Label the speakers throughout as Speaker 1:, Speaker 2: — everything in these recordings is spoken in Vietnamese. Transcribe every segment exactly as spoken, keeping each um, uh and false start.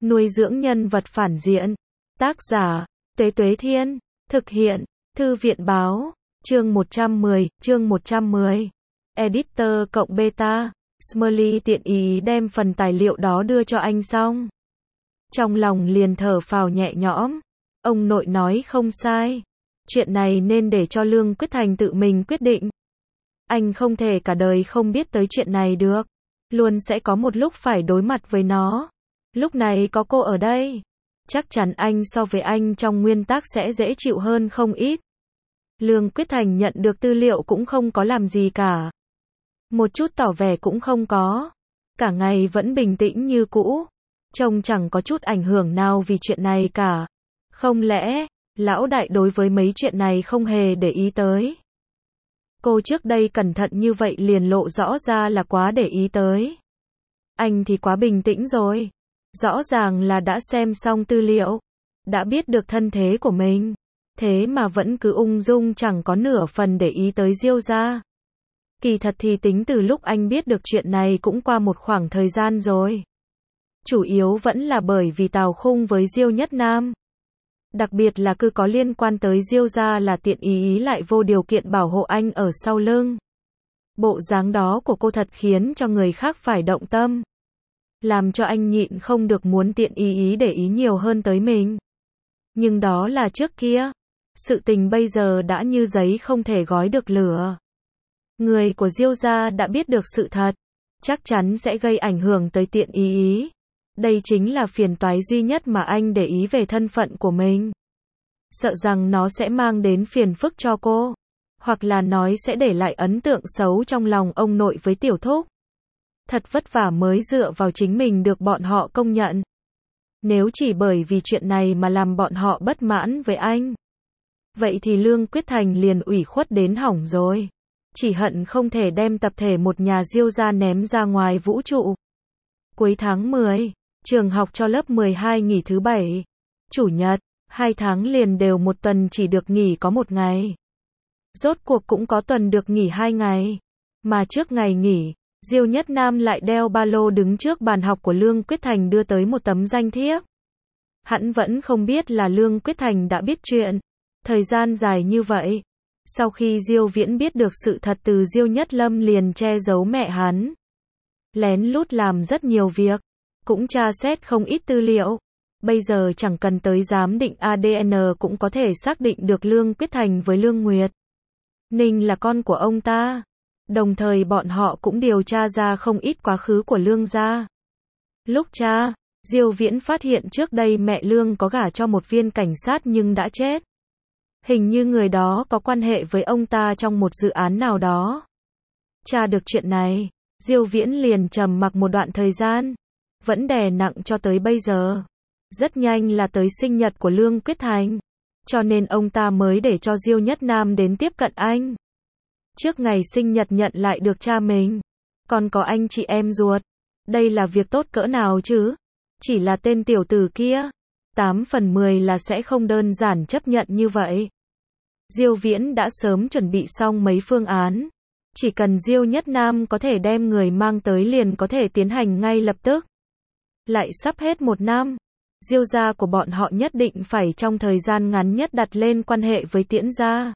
Speaker 1: Nuôi dưỡng nhân vật phản diện. Tác giả, Tuế Tuế Thiên. Thực hiện, Thư viện Báo. Chương một trăm mười, chương một trăm mười. Editor cộng beta. Smiley tiện ý đem phần tài liệu đó đưa cho anh xong. Trong lòng liền thở phào nhẹ nhõm. Ông nội nói không sai. Chuyện này nên để cho Lương Quyết Thành tự mình quyết định. Anh không thể cả đời không biết tới chuyện này được. Luôn sẽ có một lúc phải đối mặt với nó. Lúc này có cô ở đây. Chắc chắn anh so với anh trong nguyên tắc sẽ dễ chịu hơn không ít. Lương Quyết Thành nhận được tư liệu cũng không có làm gì cả. Một chút tỏ vẻ cũng không có. Cả ngày vẫn bình tĩnh như cũ. Trông chẳng có chút ảnh hưởng nào vì chuyện này cả. Không lẽ, lão đại đối với mấy chuyện này không hề để ý tới. Cô trước đây cẩn thận như vậy liền lộ rõ ra là quá để ý tới. Anh thì quá bình tĩnh rồi. Rõ ràng là đã xem xong tư liệu. Đã biết được thân thế của mình. Thế mà vẫn cứ ung dung chẳng có nửa phần để ý tới Diêu gia. Kỳ thật thì tính từ lúc anh biết được chuyện này cũng qua một khoảng thời gian rồi. Chủ yếu vẫn là bởi vì Tào Khung với Diêu Nhất Nam. Đặc biệt là cứ có liên quan tới Diêu gia là tiện ý ý lại vô điều kiện bảo hộ anh ở sau lưng. Bộ dáng đó của cô thật khiến cho người khác phải động tâm. Làm cho anh nhịn không được muốn tiện ý ý để ý nhiều hơn tới mình. Nhưng đó là trước kia. Sự tình bây giờ đã như giấy không thể gói được lửa. Người của Diêu gia đã biết được sự thật. Chắc chắn sẽ gây ảnh hưởng tới tiện ý ý. Đây chính là phiền toái duy nhất mà anh để ý về thân phận của mình. Sợ rằng nó sẽ mang đến phiền phức cho cô. Hoặc là nói sẽ để lại ấn tượng xấu trong lòng ông nội với tiểu thúc. Thật vất vả mới dựa vào chính mình được bọn họ công nhận. Nếu chỉ bởi vì chuyện này mà làm bọn họ bất mãn với anh. Vậy thì Lương Quyết Thành liền ủy khuất đến hỏng rồi. Chỉ hận không thể đem tập thể một nhà Diêu gia ném ra ngoài vũ trụ. Cuối tháng mười, trường học cho lớp mười hai nghỉ thứ bảy, chủ nhật, hai tháng liền đều một tuần chỉ được nghỉ có một ngày. Rốt cuộc cũng có tuần được nghỉ hai ngày. Mà trước ngày nghỉ, Diêu Nhất Nam lại đeo ba lô đứng trước bàn học của Lương Quyết Thành đưa tới một tấm danh thiếp. Hắn vẫn không biết là Lương Quyết Thành đã biết chuyện. Thời gian dài như vậy. Sau khi Diêu Viễn biết được sự thật từ Diêu Nhất Lâm liền che giấu mẹ hắn. Lén lút làm rất nhiều việc. Cũng tra xét không ít tư liệu. Bây giờ chẳng cần tới giám định a đê en cũng có thể xác định được Lương Quyết Thành với Lương Nguyệt Ninh là con của ông ta. Đồng thời bọn họ cũng điều tra ra không ít quá khứ của Lương gia. Lúc tra, Diêu Viễn phát hiện trước đây mẹ Lương có gả cho một viên cảnh sát nhưng đã chết. Hình như người đó có quan hệ với ông ta trong một dự án nào đó. Tra được chuyện này, Diêu Viễn liền trầm mặc một đoạn thời gian. Vẫn đè nặng cho tới bây giờ. Rất nhanh là tới sinh nhật của Lương Quyết Thành. Cho nên ông ta mới để cho Diêu Nhất Nam đến tiếp cận anh. Trước ngày sinh nhật nhận lại được cha mình. Còn có anh chị em ruột. Đây là việc tốt cỡ nào chứ? Chỉ là tên tiểu tử kia. tám phần mười là sẽ không đơn giản chấp nhận như vậy. Diêu Viễn đã sớm chuẩn bị xong mấy phương án. Chỉ cần Diêu Nhất Nam có thể đem người mang tới liền có thể tiến hành ngay lập tức. Lại sắp hết một năm. Diêu gia của bọn họ nhất định phải trong thời gian ngắn nhất đặt lên quan hệ với Tiễn gia.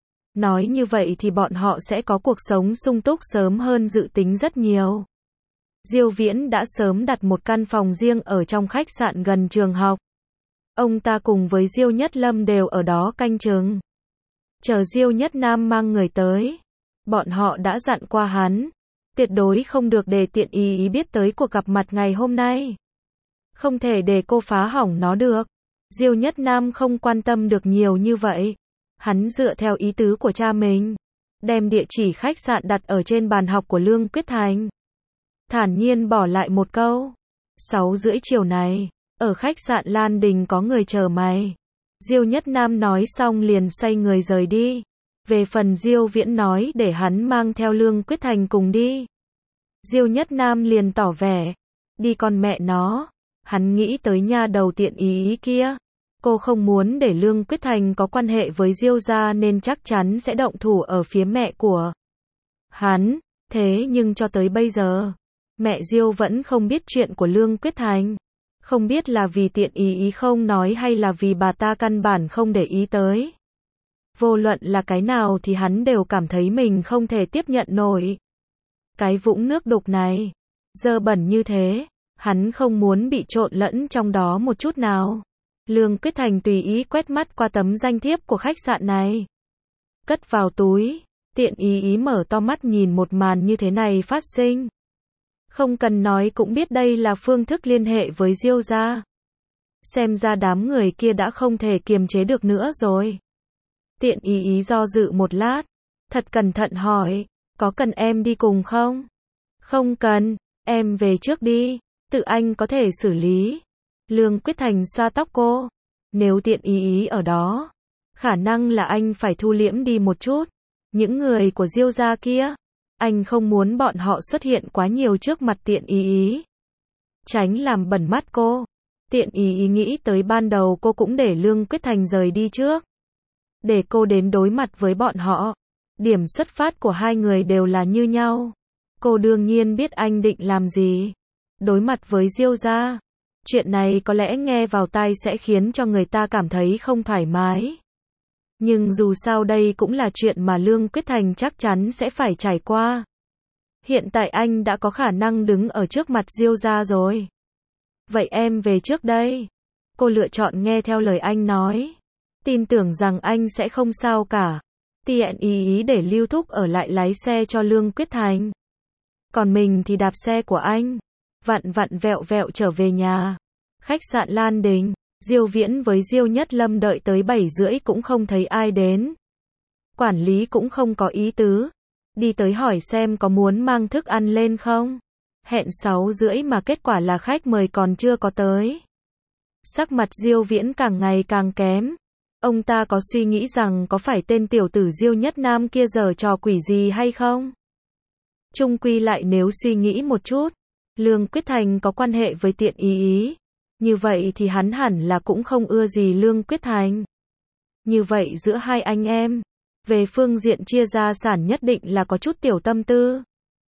Speaker 1: Nói như vậy thì bọn họ sẽ có cuộc sống sung túc sớm hơn dự tính rất nhiều. Diêu Viễn đã sớm đặt một căn phòng riêng ở trong khách sạn gần trường học. Ông ta cùng với Diêu Nhất Lâm đều ở đó canh chừng. Chờ Diêu Nhất Nam mang người tới. Bọn họ đã dặn qua hắn. Tuyệt đối không được để tiện ý ý biết tới cuộc gặp mặt ngày hôm nay. Không thể để cô phá hỏng nó được. Diêu Nhất Nam không quan tâm được nhiều như vậy. Hắn dựa theo ý tứ của cha mình. Đem địa chỉ khách sạn đặt ở trên bàn học của Lương Quyết Thành. Thản nhiên bỏ lại một câu. Sáu rưỡi chiều này, ở khách sạn Lan Đình có người chờ mày. Diêu Nhất Nam nói xong liền xoay người rời đi. Về phần Diêu Viễn nói để hắn mang theo Lương Quyết Thành cùng đi. Diêu Nhất Nam liền tỏ vẻ. Đi con mẹ nó. Hắn nghĩ tới nha đầu tiện ý ý kia. Cô không muốn để Lương Quyết Thành có quan hệ với Diêu gia nên chắc chắn sẽ động thủ ở phía mẹ của hắn. Thế nhưng cho tới bây giờ, mẹ Diêu vẫn không biết chuyện của Lương Quyết Thành. Không biết là vì tiện ý ý không nói hay là vì bà ta căn bản không để ý tới. Vô luận là cái nào thì hắn đều cảm thấy mình không thể tiếp nhận nổi. Cái vũng nước đục này, dơ bẩn như thế, hắn không muốn bị trộn lẫn trong đó một chút nào. Lương Quyết Thành tùy ý quét mắt qua tấm danh thiếp của khách sạn này. Cất vào túi, tiện ý ý mở to mắt nhìn một màn như thế này phát sinh. Không cần nói cũng biết đây là phương thức liên hệ với Diêu gia. Xem ra đám người kia đã không thể kiềm chế được nữa rồi. Tiện ý ý do dự một lát, thật cẩn thận hỏi, có cần em đi cùng không? Không cần, em về trước đi, tự anh có thể xử lý. Lương Quyết Thành xoa tóc cô, nếu tiện ý ý ở đó, khả năng là anh phải thu liễm đi một chút. Những người của Diêu gia kia, anh không muốn bọn họ xuất hiện quá nhiều trước mặt tiện ý ý. Tránh làm bẩn mắt cô. Tiện ý ý nghĩ tới ban đầu cô cũng để Lương Quyết Thành rời đi trước. Để cô đến đối mặt với bọn họ. Điểm xuất phát của hai người đều là như nhau. Cô đương nhiên biết anh định làm gì. Đối mặt với Diêu gia. Chuyện này có lẽ nghe vào tai sẽ khiến cho người ta cảm thấy không thoải mái. Nhưng dù sao đây cũng là chuyện mà Lương Quyết Thành chắc chắn sẽ phải trải qua. Hiện tại anh đã có khả năng đứng ở trước mặt Diêu gia rồi. Vậy em về trước đây. Cô lựa chọn nghe theo lời anh nói. Tin tưởng rằng anh sẽ không sao cả. Tiện ý ý để Lưu Thúc ở lại lái xe cho Lương Quyết Thành. Còn mình thì đạp xe của anh. Vặn vặn vẹo vẹo trở về nhà. Khách sạn Lan Đình. Diêu Viễn với Diêu Nhất Lâm đợi tới bảy rưỡi cũng không thấy ai đến. Quản lý cũng không có ý tứ. Đi tới hỏi xem có muốn mang thức ăn lên không. Hẹn sáu rưỡi mà kết quả là khách mời còn chưa có tới. Sắc mặt Diêu Viễn càng ngày càng kém. Ông ta có suy nghĩ rằng có phải tên tiểu tử Diêu Nhất Nam kia giở trò quỷ gì hay không? Chung quy lại nếu suy nghĩ một chút, Lương Quyết Thành có quan hệ với tiện ý ý. Như vậy thì hắn hẳn là cũng không ưa gì Lương Quyết Thành. Như vậy giữa hai anh em, về phương diện chia gia sản nhất định là có chút tiểu tâm tư.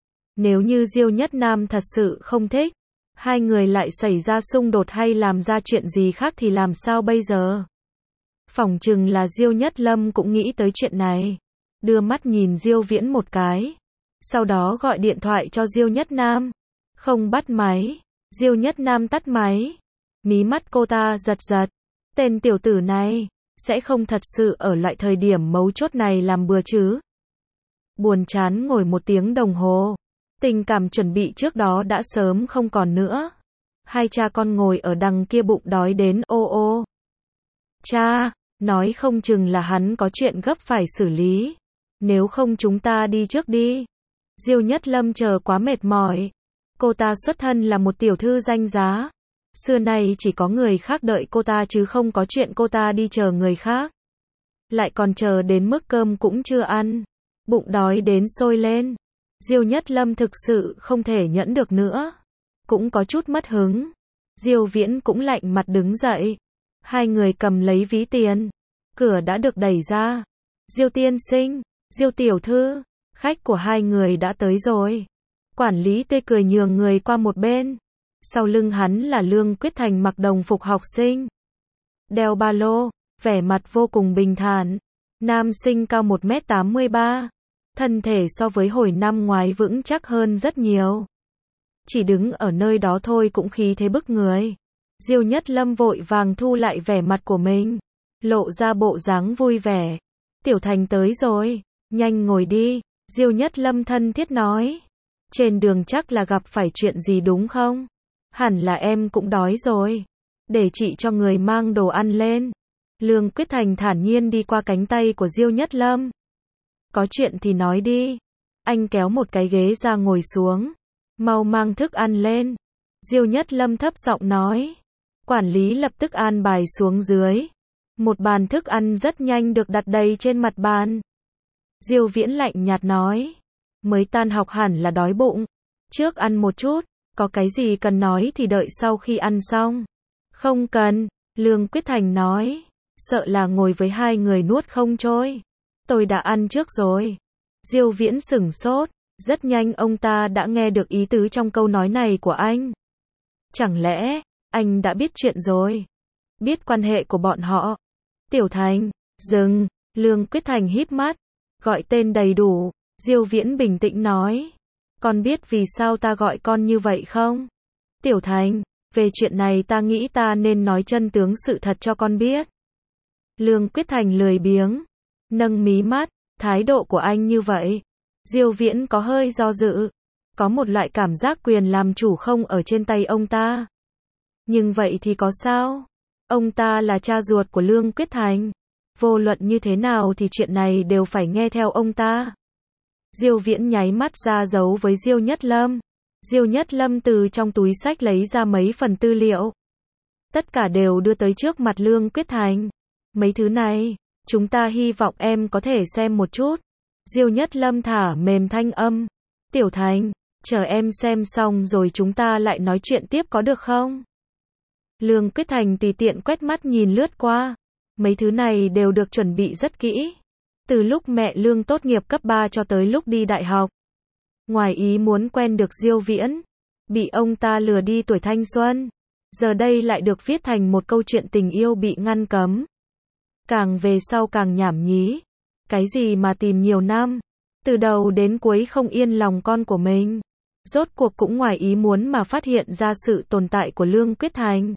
Speaker 1: Nếu như Diêu Nhất Nam thật sự không thích, hai người lại xảy ra xung đột hay làm ra chuyện gì khác thì làm sao bây giờ? Phỏng chừng là Diêu Nhất Lâm cũng nghĩ tới chuyện này. Đưa mắt nhìn Diêu Viễn một cái. Sau đó gọi điện thoại cho Diêu Nhất Nam. Không bắt máy. Diêu Nhất Nam tắt máy. Mí mắt cô ta giật giật. Tên tiểu tử này sẽ không thật sự ở lại thời điểm mấu chốt này làm bừa chứ. Buồn chán ngồi một tiếng đồng hồ. Tình cảm chuẩn bị trước đó đã sớm không còn nữa. Hai cha con ngồi ở đằng kia bụng đói đến ô ô. Cha, nói không chừng là hắn có chuyện gấp phải xử lý. Nếu không chúng ta đi trước đi. Diêu Nhất Lâm chờ quá mệt mỏi. Cô ta xuất thân là một tiểu thư danh giá. Xưa nay chỉ có người khác đợi cô ta chứ không có chuyện cô ta đi chờ người khác. Lại còn chờ đến mức cơm cũng chưa ăn. Bụng đói đến sôi lên. Diêu Nhất Lâm thực sự không thể nhẫn được nữa. Cũng có chút mất hứng. Diêu Viễn cũng lạnh mặt đứng dậy. Hai người cầm lấy ví tiền. Cửa đã được đẩy ra. Diêu tiên sinh, Diêu tiểu thư, khách của hai người đã tới rồi. Quản lý tươi cười nhường người qua một bên. Sau lưng hắn là Lương Quyết Thành mặc đồng phục học sinh. Đeo ba lô, vẻ mặt vô cùng bình thản. Nam sinh cao một mét tám mươi ba. Thân thể so với hồi năm ngoái vững chắc hơn rất nhiều. Chỉ đứng ở nơi đó thôi cũng khí thế bức người. Diêu Nhất Lâm vội vàng thu lại vẻ mặt của mình. Lộ ra bộ dáng vui vẻ. Tiểu Thành tới rồi. Nhanh ngồi đi. Diêu Nhất Lâm thân thiết nói. Trên đường chắc là gặp phải chuyện gì đúng không? Hẳn là em cũng đói rồi. Để chị cho người mang đồ ăn lên. Lương Quyết Thành thản nhiên đi qua cánh tay của Diêu Nhất Lâm. Có chuyện thì nói đi. Anh kéo một cái ghế ra ngồi xuống. Mau mang thức ăn lên. Diêu Nhất Lâm thấp giọng nói. Quản lý lập tức an bài xuống dưới. Một bàn thức ăn rất nhanh được đặt đầy trên mặt bàn. Diêu Viễn lạnh nhạt nói. Mới tan học hẳn là đói bụng. Trước ăn một chút. Có cái gì cần nói thì đợi sau khi ăn xong. Không cần. Lương Quyết Thành nói. Sợ là ngồi với hai người nuốt không trôi. Tôi đã ăn trước rồi. Diêu Viễn sửng sốt. Rất nhanh ông ta đã nghe được ý tứ trong câu nói này của anh. Chẳng lẽ, Anh đã biết chuyện rồi. Biết quan hệ của bọn họ. Tiểu Thành, dừng, Lương Quyết Thành híp mắt, gọi tên đầy đủ, Diêu Viễn bình tĩnh nói. Con biết vì sao ta gọi con như vậy không? Tiểu Thành, về chuyện này ta nghĩ ta nên nói chân tướng sự thật cho con biết. Lương Quyết Thành lười biếng, nâng mí mắt, thái độ của anh như vậy. Diêu Viễn có hơi do dự, có một loại cảm giác quyền làm chủ không ở trên tay ông ta. Nhưng vậy thì có sao? Ông ta là cha ruột của Lương Quyết Thành. Vô luận như thế nào thì chuyện này đều phải nghe theo ông ta. Diêu Viễn nháy mắt ra dấu với Diêu Nhất Lâm. Diêu Nhất Lâm từ trong túi xách lấy ra mấy phần tư liệu. Tất cả đều đưa tới trước mặt Lương Quyết Thành. Mấy thứ này, chúng ta hy vọng em có thể xem một chút. Diêu Nhất Lâm thả mềm thanh âm. Tiểu Thành, chờ em xem xong rồi chúng ta lại nói chuyện tiếp có được không? Lương Quyết Thành tùy tiện quét mắt nhìn lướt qua. Mấy thứ này đều được chuẩn bị rất kỹ. Từ lúc mẹ Lương tốt nghiệp cấp ba cho tới lúc đi đại học. Ngoài ý muốn quen được Diêu Viễn. Bị ông ta lừa đi tuổi thanh xuân. Giờ đây lại được viết thành một câu chuyện tình yêu bị ngăn cấm. Càng về sau càng nhảm nhí. Cái gì mà tìm nhiều năm. Từ đầu đến cuối không yên lòng con của mình. Rốt cuộc cũng ngoài ý muốn mà phát hiện ra sự tồn tại của Lương Quyết Thành.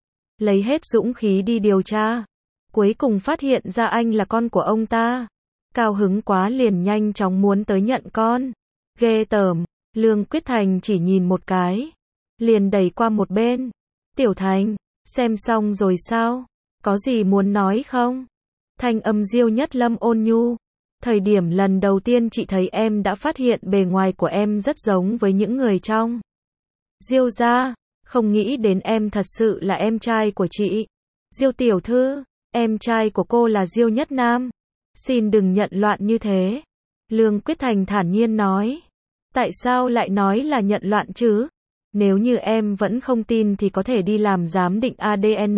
Speaker 1: Lấy hết dũng khí đi điều tra. Cuối cùng phát hiện ra anh là con của ông ta. Cao hứng quá liền nhanh chóng muốn tới nhận con. Ghê tởm. Lương Quyết Thành chỉ nhìn một cái. Liền đẩy qua một bên. Tiểu Thành, xem xong rồi sao? Có gì muốn nói không? Thanh âm Diêu Nhất Lâm ôn nhu. Thời điểm lần đầu tiên chị thấy em đã phát hiện bề ngoài của em rất giống với những người trong Diêu gia. Không nghĩ đến em thật sự là em trai của chị. Diêu tiểu thư, em trai của cô là Diêu Nhất Nam. Xin đừng nhận loạn như thế. Lương Quyết Thành thản nhiên nói. Tại sao lại nói là nhận loạn chứ? Nếu như em vẫn không tin thì có thể đi làm giám định a đê en.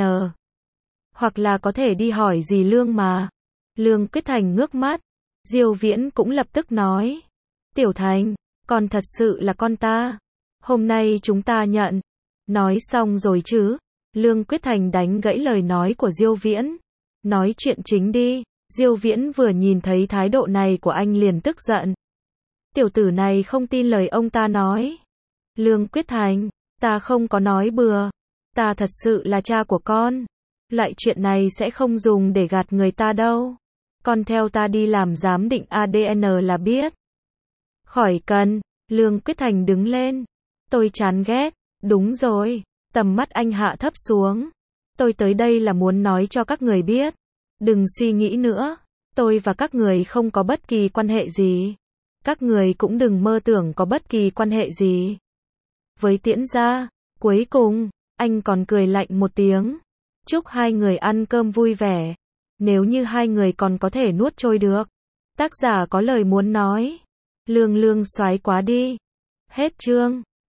Speaker 1: Hoặc là có thể đi hỏi dì Lương mà. Lương Quyết Thành ngước mắt. Diêu Viễn cũng lập tức nói. Tiểu Thành, con thật sự là con ta. Hôm nay chúng ta nhận. Nói xong rồi chứ. Lương Quyết Thành đánh gãy lời nói của Diêu Viễn. Nói chuyện chính đi. Diêu Viễn vừa nhìn thấy thái độ này của anh liền tức giận. Tiểu tử này không tin lời ông ta nói. Lương Quyết Thành, ta không có nói bừa. Ta thật sự là cha của con. Loại chuyện này sẽ không dùng để gạt người ta đâu. Con theo ta đi làm giám định a đê en là biết. Khỏi cần. Lương Quyết Thành đứng lên. Tôi chán ghét. Đúng rồi. Tầm mắt anh hạ thấp xuống. Tôi tới đây là muốn nói cho các người biết. Đừng suy nghĩ nữa. Tôi và các người không có bất kỳ quan hệ gì. Các người cũng đừng mơ tưởng có bất kỳ quan hệ gì với Tiễn gia. Cuối cùng, anh còn cười lạnh một tiếng. Chúc hai người ăn cơm vui vẻ. Nếu như hai người còn có thể nuốt trôi được. Tác giả có lời muốn nói. Lương Lương soái quá đi. Hết chương.